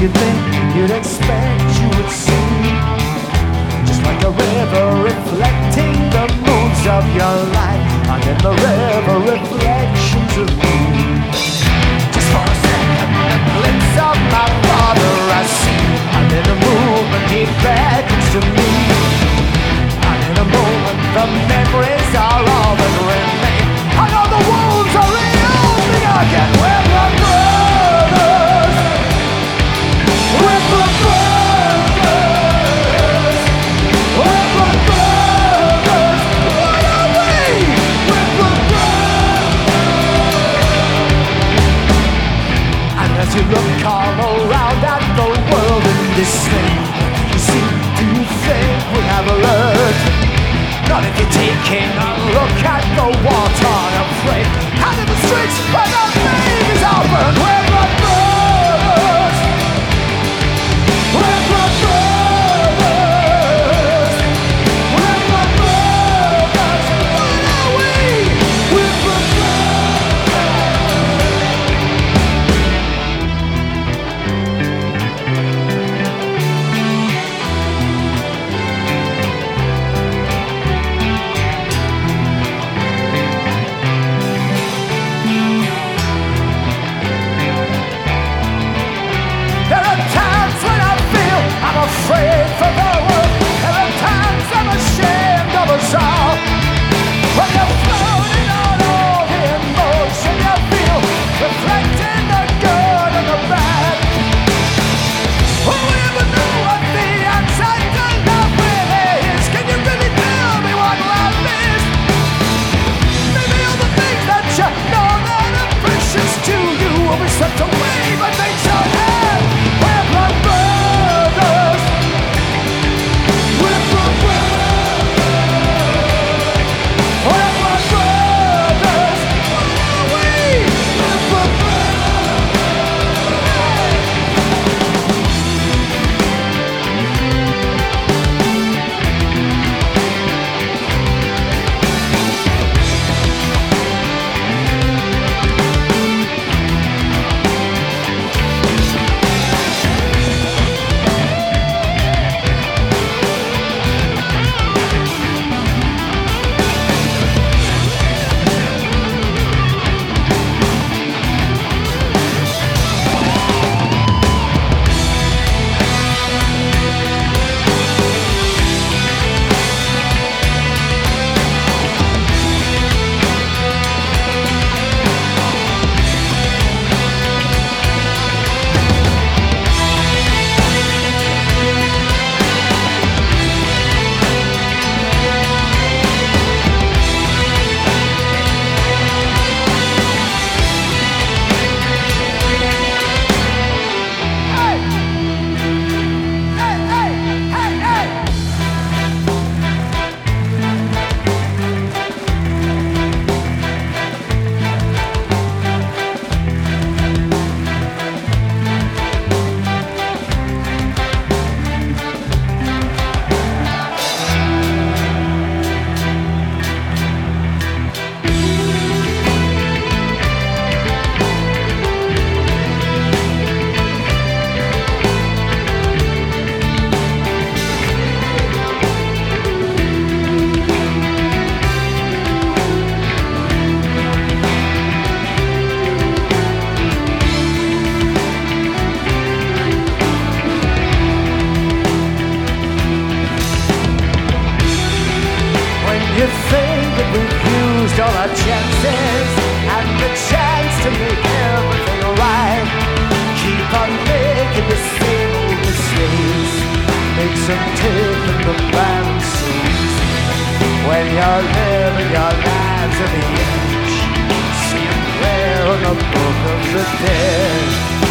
you think you'd expect you would see? Just like a river reflecting the moons of your life, and in the river reflections of me. Just for a second, a glimpse of my father I see, and in a movement he beckons to me. And in a moment the memories are all that remain. I know the wounds are reopening again. We're blood brothers. We're blood brothers. We're blood brothers. What are we? We're blood brothers. And as you look all around at the world in dismay, you see, do you think we have learned? Not if you're taking a look at the water unafraid, out in the streets where the babies are burned. We're blood brothers. We're blood brothers. We're blood brothers. What are we? We're blood afraid for the world. There are times I'm ashamed of us all. When you're floating on all the emotion you feel, reflecting the good and the bad. Will we ever know what the answer to love really is? Can you really tell me what love is? Maybe all the things that you know that are precious to you will be swept away by nature and we're blood brothers. You think that we've used all our chances and the chance to make everything right. Keep on making the same old mistakes, make some tape in the band suits. When you're living your lives at the edge, see a prayer on the book of the dead.